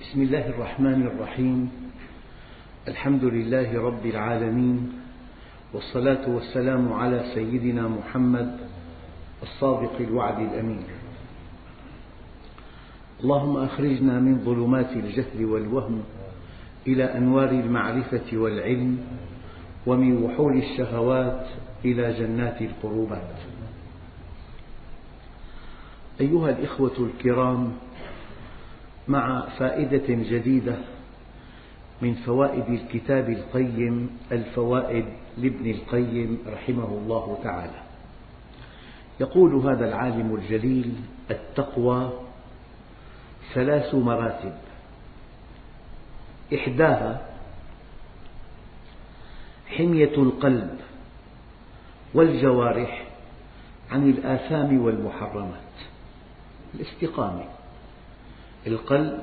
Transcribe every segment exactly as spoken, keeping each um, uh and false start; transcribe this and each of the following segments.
بسم الله الرحمن الرحيم. الحمد لله رب العالمين، والصلاة والسلام على سيدنا محمد الصادق الوعد الأمين. اللهم أخرجنا من ظلمات الجهل والوهم إلى أنوار المعرفة والعلم، ومن وحول الشهوات إلى جنات القربات. أيها الإخوة الكرام، مع فائدة جديدة من فوائد الكتاب القيم الفوائد لابن القيم رحمه الله تعالى. يقول هذا العالم الجليل: التقوى ثلاث مراتب، إحداها حمية القلب والجوارح عن الآثام والمحرمات. الاستقامة، القلب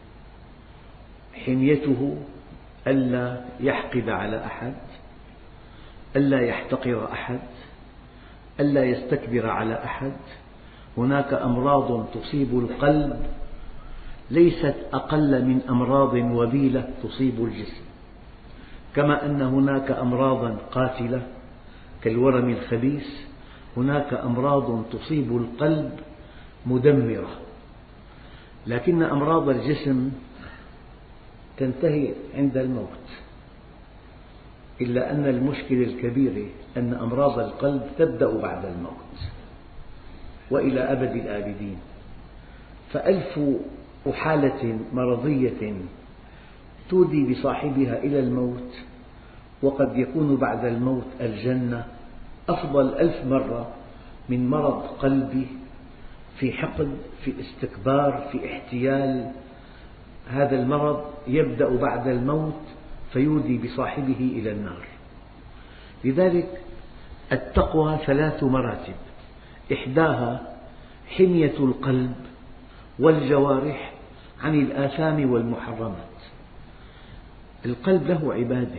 حميته ألا يحقد على أحد، ألا يحتقر أحد، ألا يستكبر على أحد. هناك أمراض تصيب القلب ليست أقل من أمراض وبيلة تصيب الجسم، كما أن هناك أمراضا قاتلة كالورم الخبيث، هناك أمراض تصيب القلب مدمرة. لكن أمراض الجسم تنتهي عند الموت، إلا أن المشكلة الكبيرة أن أمراض القلب تبدأ بعد الموت وإلى أبد الآبدين. فألف حالة مرضية تودي بصاحبها إلى الموت، وقد يكون بعد الموت الجنة، أفضل ألف مرة من مرض قلبي في حقد، في استكبار، في احتيال. هذا المرض يبدأ بعد الموت فيودي بصاحبه إلى النار. لذلك التقوى ثلاث مراتب، إحداها حمية القلب والجوارح عن الآثام والمحرمات. القلب له عبادة،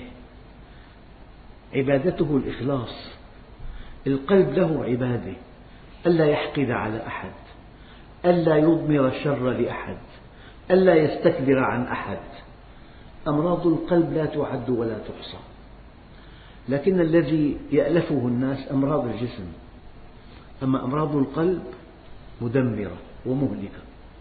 عبادته الإخلاص. القلب له عبادة، ألا يحقد على أحد، ألا يضمر الشر لأحد، ألا يستكبر عن أحد. أمراض القلب لا تعد ولا تحصى، لكن الذي يألفه الناس أمراض الجسم، أما أمراض القلب مدمرة ومهلكة.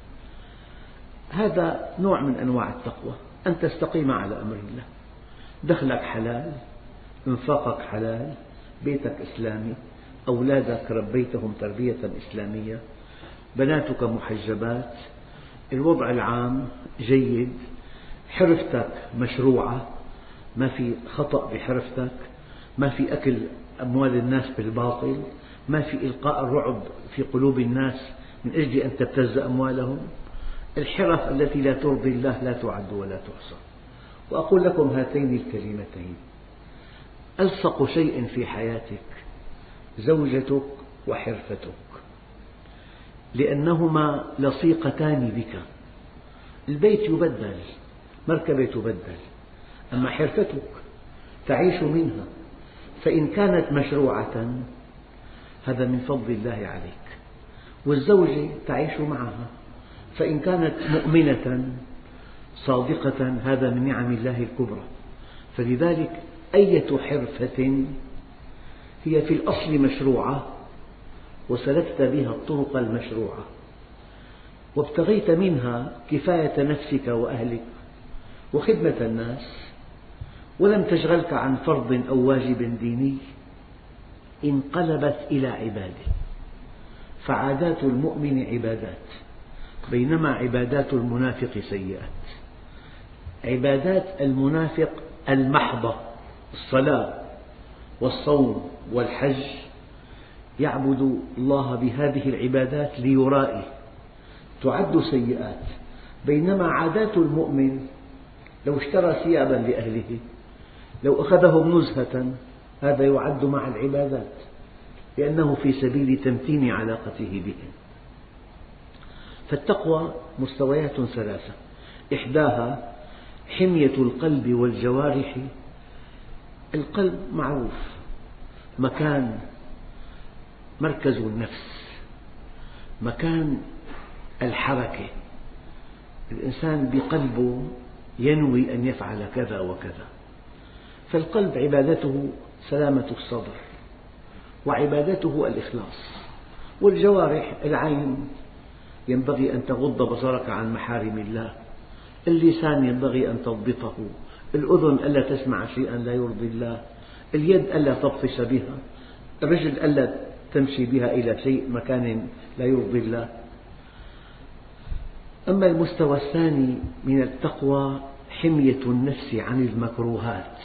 هذا نوع من أنواع التقوى، أن تستقيم على أمر الله. دخلك حلال، انفاقك حلال، بيتك إسلامي، أولادك ربيتهم تربية إسلامية، بناتك محجبات، الوضع العام جيد، حرفتك مشروعة، ما في خطأ بحرفتك، ما في أكل أموال الناس بالباطل، ما في إلقاء الرعب في قلوب الناس من أجل أن تبتز أموالهم. الحرف التي لا ترضي الله لا تعد ولا تحصى. وأقول لكم هاتين الكلمتين: ألصق شيء في حياتك زوجتك وحرفتك، لأنهما لصيقتان بك. البيت يبدل، مركبة تبدل، أما حرفتك تعيش منها، فإن كانت مشروعة هذا من فضل الله عليك، والزوجة تعيش معها، فإن كانت مؤمنة صادقة هذا من نعم الله الكبرى. فلذلك أية حرفة هي في الأصل مشروعة، وسلكت بها الطرق المشروعة، وابتغيت منها كفاية نفسك وأهلك وخدمة الناس، ولم تشغلك عن فرض أو واجب ديني، انقلبت إلى عبادة. فعادات المؤمن عبادات، بينما عبادات المنافق سيئات. عبادات المنافق المحضة، الصلاة والصوم والحج، يعبد الله بهذه العبادات ليرائه، تعد سيئات. بينما عادات المؤمن لو اشترى ثيابا لأهله، لو أخذهم نزهة، هذا يعد مع العبادات، لأنه في سبيل تمتين علاقته بهم. فالتقوى مستويات ثلاثة، إحداها حمية القلب والجوارح. القلب معروف، مكان مركز النفس، مكان الحركة، الإنسان بقلبه ينوي أن يفعل كذا وكذا، فالقلب عبادته سلامة الصدر، وعبادته الإخلاص. والجوارح، العين ينبغي أن تغض بصرك عن محارم الله، اللسان ينبغي أن تضبطه، الأذن ألا تسمع شيئا لا يرضي الله، اليد ألا تبطش بها، الرجل ألا تمشي بها إلى شيء مكان لا يرضي الله. أما المستوى الثاني من التقوى حمية النفس عن المكروهات،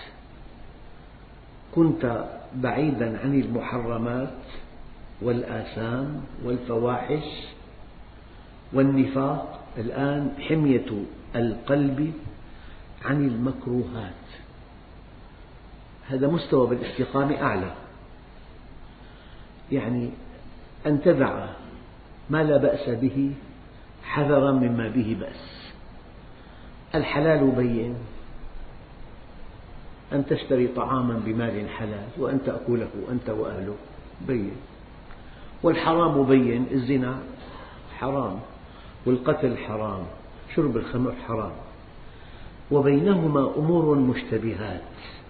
كنت بعيدا عن المحرمات والآثام والفواحش والنفاق، الآن حمية القلب عن المكروهات، هذا مستوى بالاستقامة أعلى، يعني أن تدع ما لا بأس به حذرا مما به بأس. الحلال بين، أن تشتري طعاما بمال حلال وأن تأكله أنت وأهله بين، والحرام بين، الزنا حرام والقتل حرام، شرب الخمر حرام، وبينهما أمور مشتبهات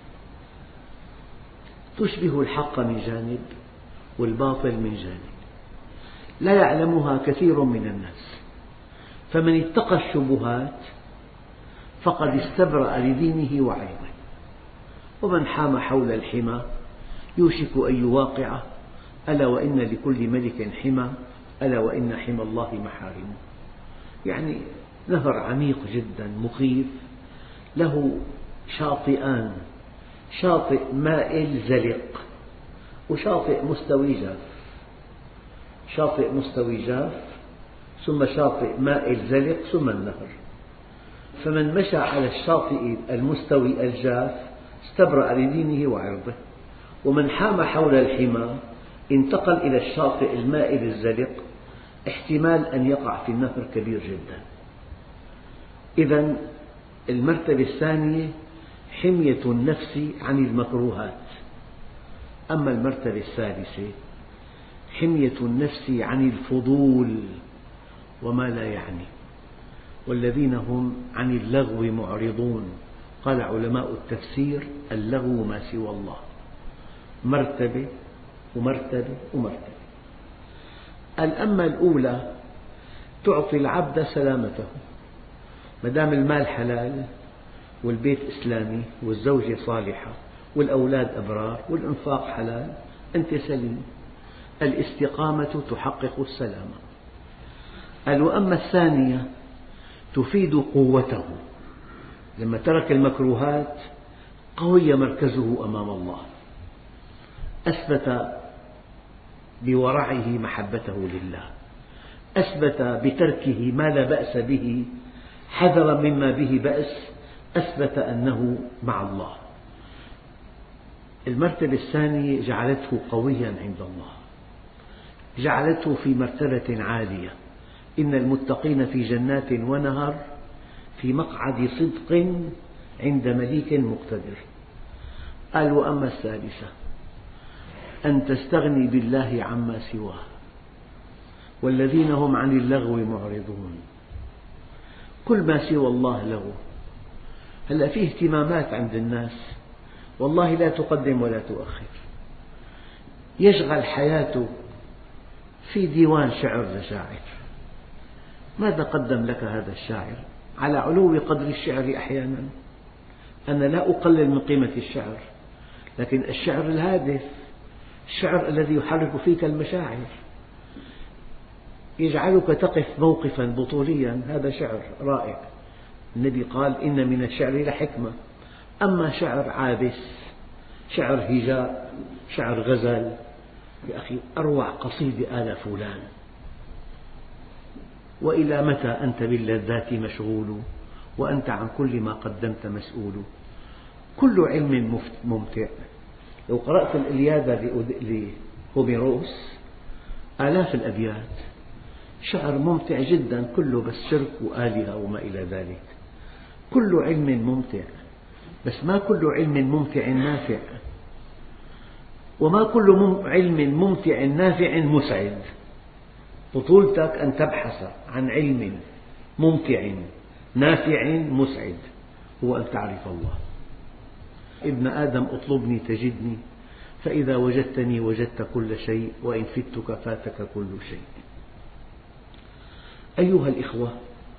تشبه الحق من جانب والباطل من جانب، لا يعلمها كثير من الناس، فمن اتقى الشبهات فقد استبرأ لدينه وعرضه، ومن حام حول الحمى يوشك أن يواقعه، ألا وإن لكل ملك حمى، ألا وإن حمى الله محارمه. يعني نهر عميق جدا مخيف، له شاطئان، شاطئ مائل زلق وشاطئ مستوي جاف، شاطئ مستوي جاف ثم شاطئ مائل زلق ثم النهر، فمن مشى على الشاطئ المستوي الجاف استبرأ لدينه وعرضه، ومن حام حول الحمى انتقل إلى الشاطئ المائل الزلق، احتمال أن يقع في النهر كبير جدا. إذن المرتبة الثانية حمية النفس عن المكروهات. أما المرتبة الثالثة حمية النفس عن الفضول وما لا يعني، والذين هم عن اللغو معرضون. قال علماء التفسير: اللغو ما سوى الله، مرتبة ومرتبة ومرتبة. الأمة الأولى تعطي العبد سلامته، ما دام المال حلال والبيت إسلامي والزوجة صالحة والأولاد أبرار والإنفاق حلال، أنت سليم. الاستقامة تحقق السلامة. وأما الثانية تفيد قوته، لما ترك المكروهات قوي مركزه أمام الله، أثبت بورعه محبته لله، أثبت بتركه ما لا بأس به حذرا مما به بأس، أثبت أنه مع الله. المرتبة الثانية جعلته قويا عند الله، جعلته في مرتبة عالية. إن المتقين في جنات ونهر في مقعد صدق عند مليك مقتدر. قال: وأما الثالثة أن تستغني بالله عما سواه، والذين هم عن اللغو معرضون. كل ما سوى الله لغو. هلأ فيه اهتمامات عند الناس والله لا تقدم ولا تؤخر، يشغل حياته في ديوان شعر لشاعر. ماذا قدم لك هذا الشاعر؟ على علو قدر الشعر أحيانا. أنا لا أقلل من قيمة الشعر، لكن الشعر الهادف، الشعر الذي يحرك فيك المشاعر، يجعلك تقف موقفا بطوليا، هذا شعر رائع. النبي قال: إن من الشعر لحكمة. أما شعر عابس، شعر هجاء، شعر غزل، يا أخي أروع قصيدة آل فلان. وإلى متى أنت باللذات مشغول، وأنت عن كل ما قدمت مسؤول. كل علم ممتع. لو قرأت الإلياذة لهوميروس آلاف الأبيات، شعر ممتع جدا، كله بس شرك وآلهة وما إلى ذلك. كل علم ممتع، بس ما كل علم ممتع نافع، وما كل علم ممتع نافع مسعد. بطولتك أن تبحث عن علم ممتع نافع مسعد هو أن تعرف الله. ابن آدم اطلبني تجدني، فإذا وجدتني وجدت كل شيء، وإن فتك فاتك كل شيء. أيها الإخوة،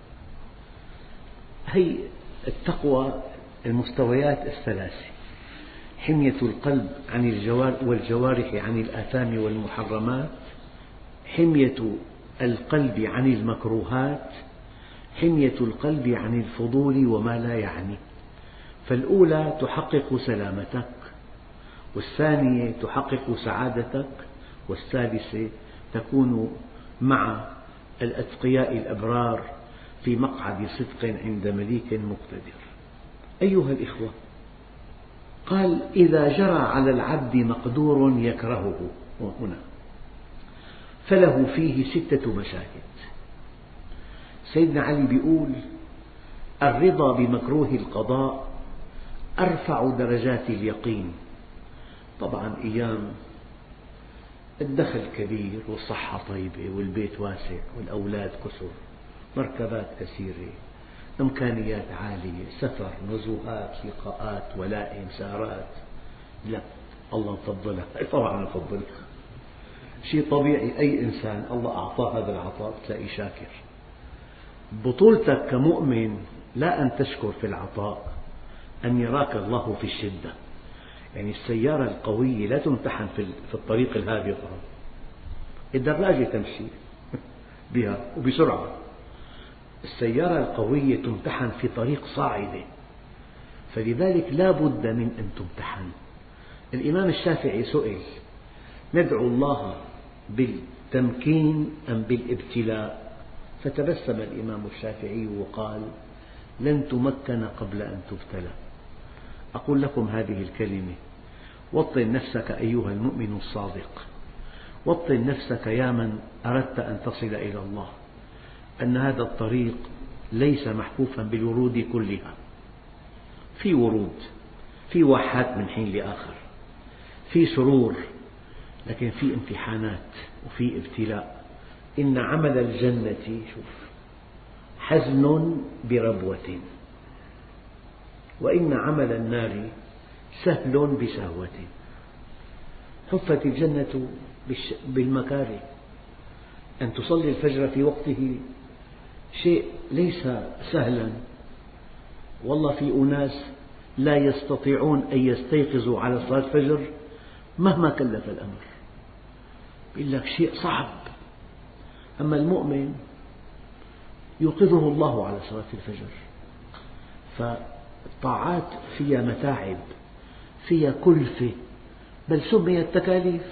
هي التقوى المستويات الثلاثة: حمية القلب عن الجوارح والجوارح عن الآثام والمحرمات، حمية القلب عن المكروهات، حمية القلب عن الفضول وما لا يعني. فالأولى تحقق سلامتك، والثانية تحقق سعادتك، والثالثة تكون مع الأتقياء الأبرار في مقعد صدق عند مليك مقتدر. أيها الإخوة، قال: إذا جرى على العبد مقدور يكرهه هنا فله فيه ستة مشاهد. سيدنا علي يقول: الرضا بمكروه القضاء أرفع درجات اليقين. طبعا أيام الدخل كبير والصحة طيبة والبيت واسع والأولاد كثر، مركبات كثيرة، إمكانيات عالية، سفر، نزوهات، لقاءات، ولائم، سهرات، لا، الله فضلها. طبعا فضلها شيء طبيعي، أي إنسان الله أعطاه هذا العطاء تلاقيه شاكر. بطولتك كمؤمن لا أن تشكر في العطاء، أن يراك الله في الشدة. يعني السيارة القوية لا تمتحن في الطريق الهابطة، الدراجة تمشي بها وبسرعة. السيارة القوية تمتحن في طريق صاعدة، فلذلك لا بد من أن تمتحن. الإمام الشافعي سئل: ندعو الله بالتمكين أم بالابتلاء؟ فتبسم الإمام الشافعي وقال: لن تمكن قبل أن تبتلى. أقول لكم هذه الكلمة: وطن نفسك أيها المؤمن الصادق، وطن نفسك يا من أردت أن تصل إلى الله، أن هذا الطريق ليس محفوفا بالورود كلها. في ورود، في واحات من حين لآخر، في سرور، لكن في امتحانات وفي ابتلاء. إن عمل الجنة شوف حزن بربوة، وإن عمل النار سهل بسهوة. حفت الجنة بالمكاره. أن تصلي الفجر في وقته شيء ليس سهلا. والله في أناس لا يستطيعون أن يستيقظوا على صلاة الفجر مهما كلف الأمر، يقول لك شيء صعب. أما المؤمن يوقظه الله على صلاة الفجر. فالطاعات فيها متاعب، فيها كلفة، بل سميت تكاليف.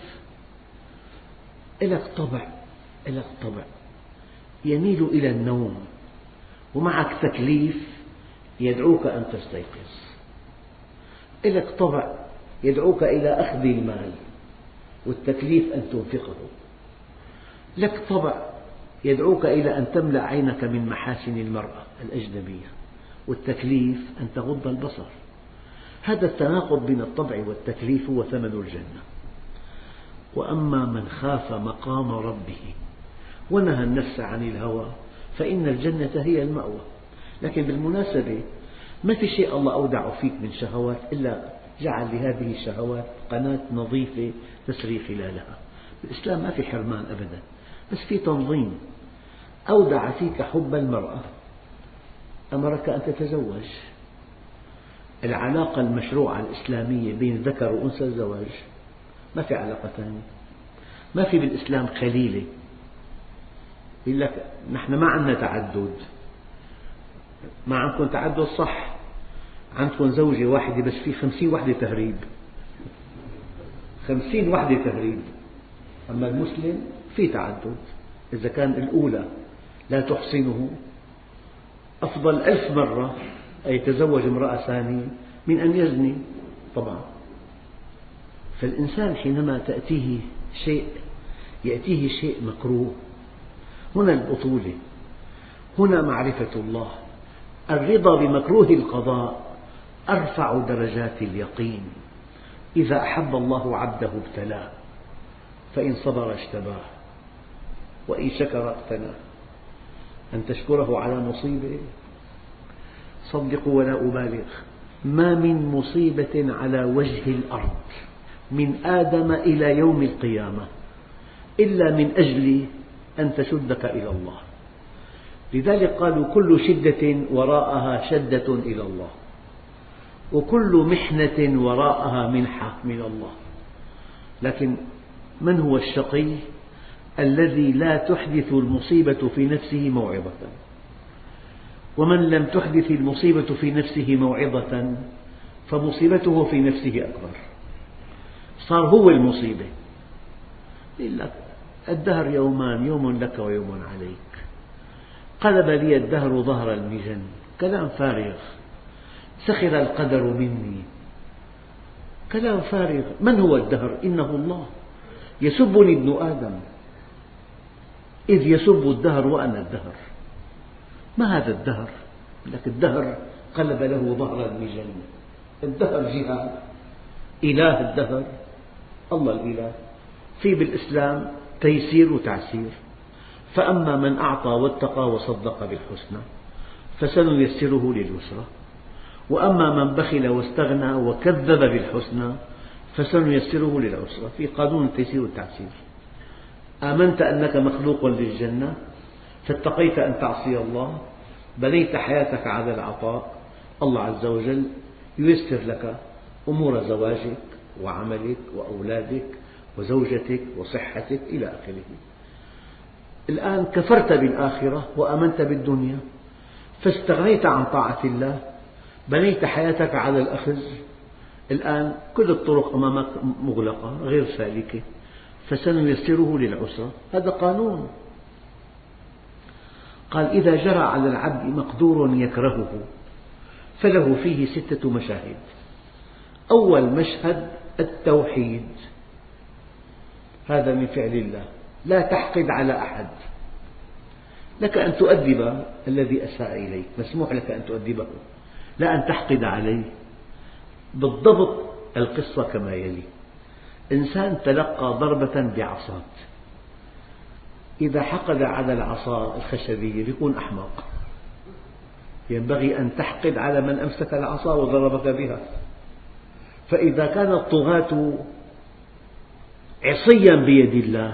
لك طبع لك طبع يميل إلى النوم، ومعك تكليف يدعوك أن تستيقظ. لك طبع يدعوك إلى أخذ المال، والتكليف أن تنفقه. لك طبع يدعوك إلى أن تملأ عينك من محاسن المرأة الأجنبية، والتكليف أن تغض البصر. هذا التناقض بين الطبع والتكليف هو ثمن الجنة. وأما من خاف مقام ربه ونهى النفس عن الهوى فإن الجنة هي المأوى. لكن بالمناسبة ما في شيء الله أودع فيك من شهوات إلا جعل لهذه الشهوات قناة نظيفة تسري خلالها. الإسلام ما في حرمان أبدا، بس في تنظيم. أودع فيك حب المرأة، أمرك أن تتزوج. العلاقة المشروعة الإسلامية بين ذكر وأنثى الزواج، ما في علاقة ثانية. ما في بالإسلام خليلة. يقول لك نحن ما عندنا تعدد. ما عندكم تعدد صح، عندكم زوجة واحدة بس في خمسين وحدة تهريب، خمسين وحدة تهريب. أما المسلم في تعدد، إذا كان الأولى لا تحسنه أفضل ألف مرة أن يتزوج امرأة ثانية من أن يزني. طبعا فالإنسان حينما تأتيه شيء يأتيه شيء مكروه، هنا البطولة، هنا معرفة الله. الرضا بمكروه القضاء أرفع درجات اليقين. إذا أحب الله عبده ابتلاه، فإن صبر اجتباه، وإن شكر اقتناه. أن تشكره على مصيبة صدقوا ولا أبالغ، ما من مصيبة على وجه الأرض من آدم إلى يوم القيامة إلا من أجل أن تشدك إلى الله. لذلك قالوا كل شدة وراءها شدة إلى الله، وكل محنة وراءها منحة من الله. لكن من هو الشقي؟ الذي لا تحدث المصيبة في نفسه موعظة، ومن لم تحدث المصيبة في نفسه موعظة فمصيبته في نفسه أكبر، صار هو المصيبة. يقول لك الدهر يومان، يوم لك ويوم عليك، قلب لي الدهر ظهر المجن، كلام فارغ. سخر القدر مني، كلام فارغ. من هو الدهر؟ إنه الله. يسبني ابن آدم إذ يسب الدهر وأنا الدهر. ما هذا الدهر؟ لك الدهر قلب له ظهر المجن. الدهر جهة، إله الدهر الله الإله. في بالإسلام تيسير وتعسير، فأما من أعطى واتقى وصدق بالحسنى فسنيسره لليسرى، وأما من بخل واستغنى وكذب بالحسنى فسنيسره للعسرى. في قانون التيسير والتعسير. آمنت أنك مخلوق للجنة فاتقيت أن تعصي الله، بنيت حياتك على العطاء، الله عز وجل ييسر لك أمور زواجك وعملك وأولادك وزوجتك وصحتك إلى آخره. الآن كفرت بالآخرة وآمنت بالدنيا فاستغنيت عن طاعة الله، بنيت حياتك على الأخذ، الآن كل الطرق أمامك مغلقة غير سالكة، فسنيسره للعسرى. هذا قانون. قال إذا جرى على العبد مقدور يكرهه فله فيه ستة مشاهد. أول مشهد التوحيد، هذا من فعل الله. لا تحقد على أحد، لك أن تؤدب الذي أساء إليك، مسموح لك أن تؤدبه، لا أن تحقد عليه. بالضبط القصة كما يلي: إنسان تلقى ضربة بعصا، إذا حقد على العصا الخشبية يكون أحمق. ينبغي أن تحقد على من أمسك العصا وضربك بها. فإذا كان الطغاة عصيا بيد الله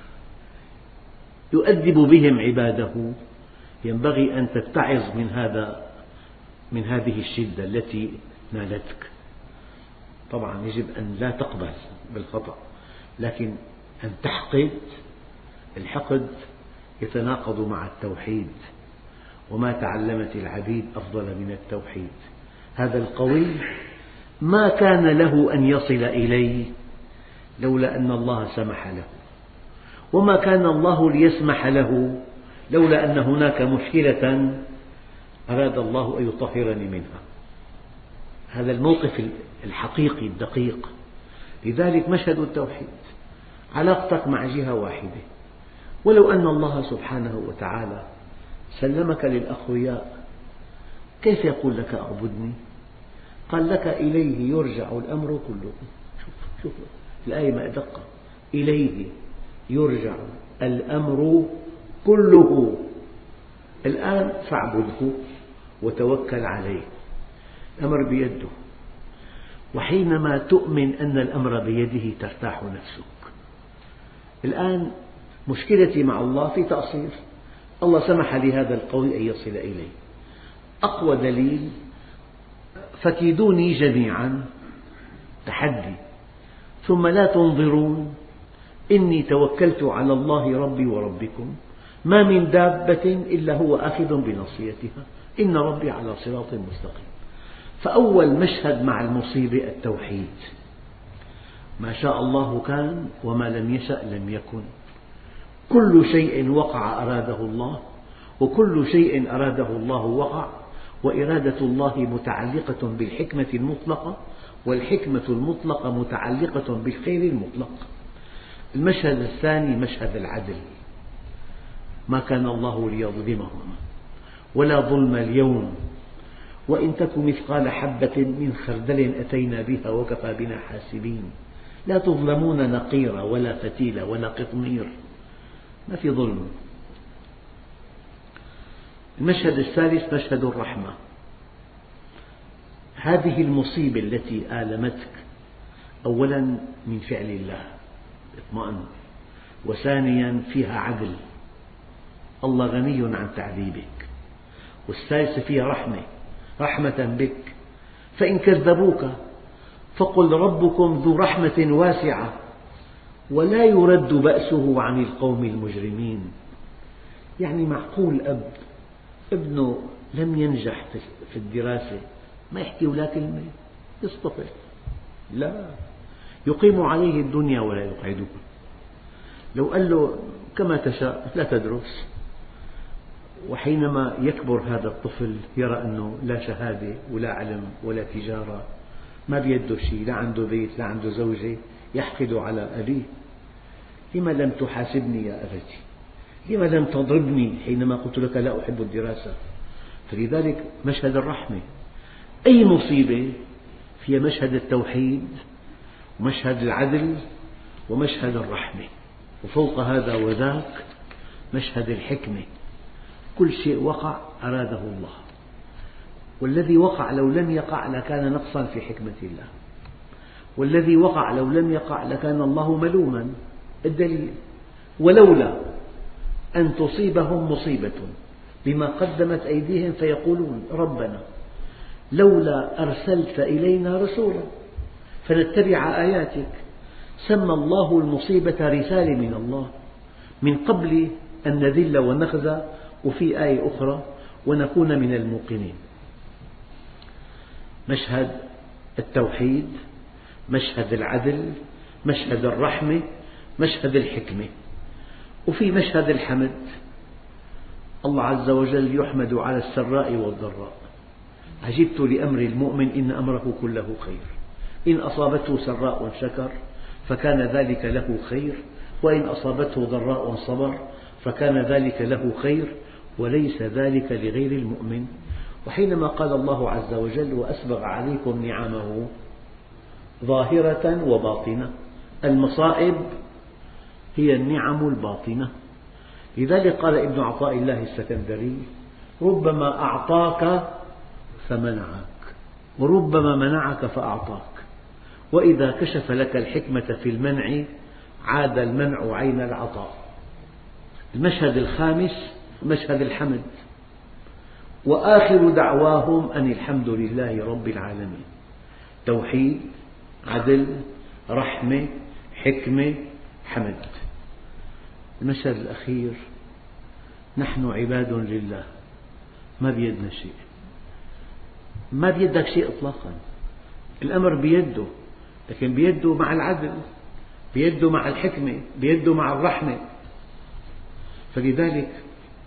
يؤدب بهم عباده، ينبغي أن تتعظ من هذا من هذه الشدة التي نالتك. طبعا يجب أن لا تقبل بالخطأ، لكن أن تحقد، الحقد يتناقض مع التوحيد، وما تعلمت العبيد أفضل من التوحيد. هذا القوي ما كان له أن يصل إليه لولا أن الله سمح له، وما كان الله ليسمح له لولا أن هناك مشكلة أراد الله أن يطهرني منها. هذا الموقف الحقيقي الدقيق. لذلك مشهد التوحيد علاقتك مع جهة واحدة. ولو أن الله سبحانه وتعالى سلمك للأقوياء، كيف يقول لك أعبدني؟ قال لك إليه يرجع الأمر كله. شوف, شوف الآية ما أدق، إليه يرجع الأمر كله. الآن فاعبده وتوكل عليه، الأمر بيده. وحينما تؤمن أن الأمر بيده ترتاح نفسك. الآن مشكلتي مع الله في تقصير، الله سمح لهذا القوي أن يصل إليه. أقوى دليل: فكيدوني جميعا، تحدي، ثم لا تنظرون إني توكلت على الله ربي وربكم ما من دابة إلا هو آخذ بناصيتها إن ربي على صراط مستقيم. فأول مشهد مع المصيبة التوحيد. ما شاء الله كان وما لم يشأ لم يكن. كل شيء وقع أراده الله، وكل شيء أراده الله وقع، وإرادة الله متعلقة بالحكمة المطلقة، والحكمة المطلقة متعلقة بالخير المطلق. المشهد الثاني مشهد العدل. ما كان الله ليظلمهم ولا ظلم اليوم، وإن تك مثقال حبة من خردل أتينا بها وكفى بنا حاسبين. لا تظلمون نقيرا ولا فتيلا ولا قطمير، ما في ظلم. المشهد الثالث مشهد الرحمة. هذه المصيبة التي آلمتك أولا من فعل الله اطمئن، وثانيا فيها عدل، الله غني عن تعذيبك، والثالثة فيها رحمة رحمة بك، فإن كذبوك فقل ربكم ذو رحمة واسعة ولا يرد بأسه عن القوم المجرمين. يعني معقول أب ابنه لم ينجح في الدراسة ما يحكي ولا كلمة يصطفل؟ لا، يقيم عليه الدنيا ولا يقعده. لو قال له كما تشاء لا تدرس، وحينما يكبر هذا الطفل يرى أنه لا شهادة ولا علم ولا تجارة، ما بيده شيء، لا عنده بيت لا عنده زوجة، يحقد على أبيه. لما لم تحاسبني يا أبتي؟ لما لم تضربني حينما قلت لك لا أحب الدراسة؟ فلذلك مشهد الرحمة، أي مصيبة فيها مشهد التوحيد ومشهد العدل ومشهد الرحمة، وفوق هذا وذاك مشهد الحكمة. كل شيء وقع أراده الله، والذي وقع لو لم يقع لكان نقصا في حكمة الله، والذي وقع لو لم يقع لكان الله ملوما. الدليل: ولولا أن تصيبهم مصيبة بما قدمت أيديهم فيقولون ربنا لولا أرسلت إلينا رسولا فنتبع آياتك. سمى الله المصيبة رسالة من الله من قبل أن نذل ونخزى، وفي آية أخرى ونكون من الموقنين. مشهد التوحيد، مشهد العدل، مشهد الرحمة، مشهد الحكمة، وفي مشهد الحمد. الله عز وجل يحمد على السراء والضراء. عجبت لأمر المؤمن إن أمره كله خير، إن أصابته سراء شكر فكان ذلك له خير، وإن أصابته ضراء صبر فكان ذلك له خير، وليس ذلك لغير المؤمن. وحينما قال الله عز وجل وأسبغ عليكم نعمه ظاهرة وباطنة، المصائب هي النعم الباطنة. لذلك قال ابن عطاء الله السكندري: ربما أعطاك فمنعك، وربما منعك فأعطاك، وإذا كشف لك الحكمة في المنع عاد المنع عين العطاء. المشهد الخامس مشهد الحمد: وآخر دعواهم أن الحمد لله رب العالمين. توحيد، عدل، رحمة، حكمة، حمد. المشهد الأخير: نحن عباد لله ما بيدنا شيء، ما بيدك شيء إطلاقا، الأمر بيده، لكن بيده مع العدل، بيده مع الحكمة، بيده مع الرحمة. فلذلك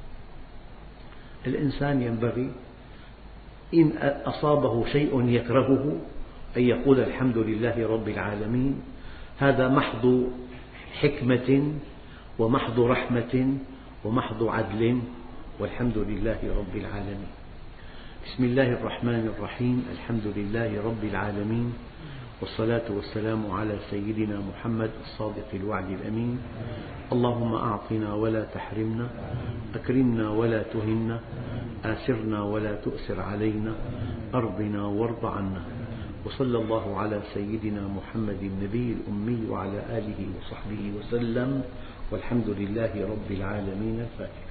الإنسان ينبغي إن أصابه شيء يكرهه أن يقول الحمد لله رب العالمين. هذا محض حكمة ومحض رحمة ومحض عدل، والحمد لله رب العالمين. بسم الله الرحمن الرحيم. الحمد لله رب العالمين، والصلاة والسلام على سيدنا محمد الصادق الوعد الأمين. اللهم أعطنا ولا تحرمنا، أكرمنا ولا تهنا، آثرنا ولا تؤثر علينا، أرضنا وارض عنا. وصلى الله على سيدنا محمد النبي الأمي وعلى آله وصحبه وسلم، والحمد لله رب العالمين. الفاتحة.